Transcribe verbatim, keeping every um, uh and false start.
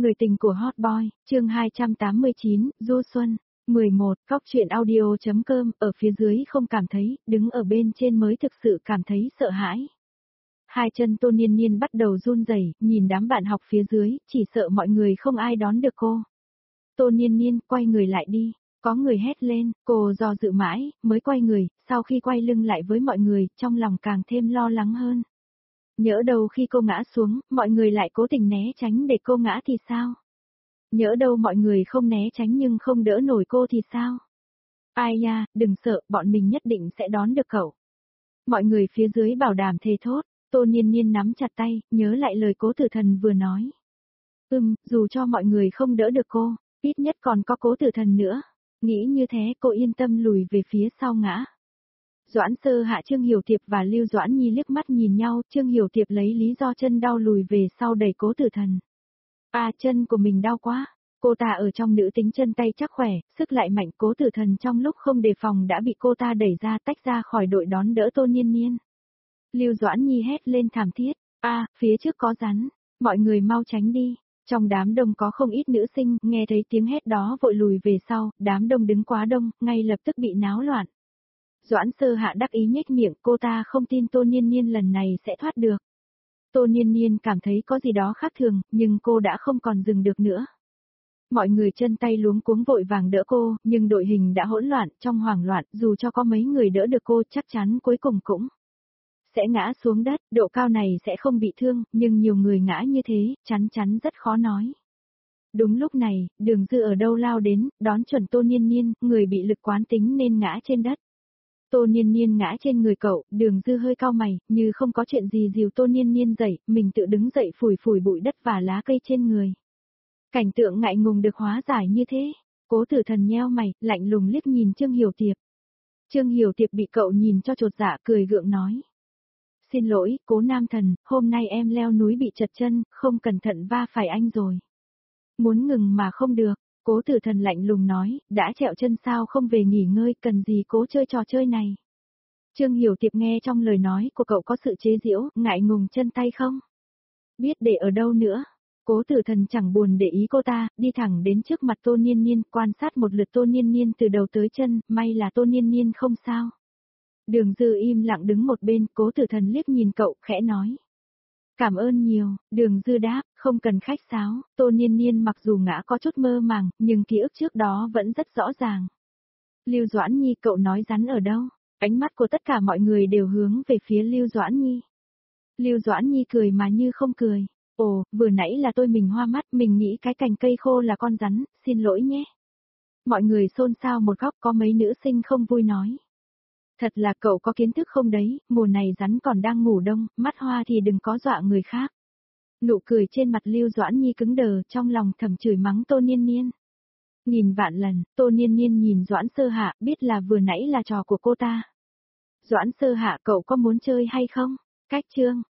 Người tình của Hot Boy, chương hai trăm tám mươi chín, Du Xuân. mười một, Cóc truyện audio.com, ở phía dưới không cảm thấy, đứng ở bên trên mới thực sự cảm thấy sợ hãi. Hai chân Tô Niên Niên bắt đầu run rẩy, nhìn đám bạn học phía dưới, chỉ sợ mọi người không ai đón được cô. Tô Niên Niên, quay người lại đi. Có người hét lên, cô do dự mãi, mới quay người, sau khi quay lưng lại với mọi người, trong lòng càng thêm lo lắng hơn. Nhỡ đâu khi cô ngã xuống, mọi người lại cố tình né tránh để cô ngã thì sao? Nhỡ đâu mọi người không né tránh nhưng không đỡ nổi cô thì sao? Ai nha, đừng sợ, bọn mình nhất định sẽ đón được cậu. Mọi người phía dưới bảo đảm thề thốt, Tô Niên Niên nắm chặt tay, nhớ lại lời Cố Tử Thần vừa nói. Ừm, dù cho mọi người không đỡ được cô, ít nhất còn có Cố Tử Thần nữa. Nghĩ như thế cô yên tâm lùi về phía sau ngã. Doãn Sơ Hạ, Trương Hiểu Tiệp và Lưu Doãn Nhi liếc mắt nhìn nhau, Trương Hiểu Tiệp lấy lý do chân đau lùi về sau đẩy Cố Tử Thần. À, chân của mình đau quá. Cô ta ở trong nữ tính chân tay chắc khỏe, sức lại mạnh, Cố Tử Thần trong lúc không đề phòng đã bị cô ta đẩy ra tách ra khỏi đội đón đỡ Tô Niên Niên. Lưu Doãn Nhi hét lên thảm thiết, a, phía trước có rắn, mọi người mau tránh đi. Trong đám đông có không ít nữ sinh, nghe thấy tiếng hét đó vội lùi về sau, đám đông đứng quá đông, ngay lập tức bị náo loạn. Doãn Sơ Hạ đắc ý nhếch miệng, cô ta không tin Tô Niên Niên lần này sẽ thoát được. Tô Niên Niên cảm thấy có gì đó khác thường, nhưng cô đã không còn dừng được nữa. Mọi người chân tay luống cuống vội vàng đỡ cô, nhưng đội hình đã hỗn loạn, trong hoảng loạn, dù cho có mấy người đỡ được cô chắc chắn cuối cùng cũng sẽ ngã xuống đất, độ cao này sẽ không bị thương, nhưng nhiều người ngã như thế, chắn chắn rất khó nói. Đúng lúc này, Đường Dư ở đâu lao đến, đón chuẩn Tô Niên Niên, người bị lực quán tính nên ngã trên đất. Tô Niên Niên ngã trên người cậu, Đường Dư hơi cau mày, như không có chuyện gì dìu Tô Niên Niên dậy, mình tự đứng dậy phủi phủi bụi đất và lá cây trên người. Cảnh tượng ngại ngùng được hóa giải như thế. Cố Tử Thần nheo mày, lạnh lùng liếc nhìn Trương Hiểu Tiệp. Trương Hiểu Tiệp bị cậu nhìn cho chột dạ, cười gượng nói. Xin lỗi, Cố Nam Thần, hôm nay em leo núi bị trật chân, không cẩn thận va phải anh rồi. Muốn ngừng mà không được, Cố Tử Thần lạnh lùng nói, đã trẹo chân sao không về nghỉ ngơi, cần gì cố chơi trò chơi này. Trương Hiểu Tiệp nghe trong lời nói của cậu có sự chế giễu, ngại ngùng chân tay không? Biết để ở đâu nữa. Cố Tử Thần chẳng buồn để ý cô ta, đi thẳng đến trước mặt Tô Niên Niên, quan sát một lượt Tô Niên Niên từ đầu tới chân, may là Tô Niên Niên không sao. Đường Dư im lặng đứng một bên, Cố Tử Thần liếc nhìn cậu, khẽ nói. Cảm ơn nhiều, Đường Dư đáp, không cần khách sáo, Tô Niên Niên mặc dù ngã có chút mơ màng, nhưng ký ức trước đó vẫn rất rõ ràng. Lưu Doãn Nhi, cậu nói rắn ở đâu? Ánh mắt của tất cả mọi người đều hướng về phía Lưu Doãn Nhi. Lưu Doãn Nhi cười mà như không cười. Ồ, vừa nãy là tôi mình hoa mắt, mình nghĩ cái cành cây khô là con rắn, xin lỗi nhé. Mọi người xôn xao một góc, có mấy nữ sinh không vui nói. Thật là cậu có kiến thức không đấy, mùa này rắn còn đang ngủ đông, mắt hoa thì đừng có dọa người khác. Nụ cười trên mặt Lưu Doãn Nhi cứng đờ, trong lòng thầm chửi mắng Tô Niên Niên. Nhìn vạn lần, Tô Niên Niên nhìn Doãn Sơ Hạ, biết là vừa nãy là trò của cô ta. Doãn Sơ Hạ, cậu có muốn chơi hay không? Cách chương.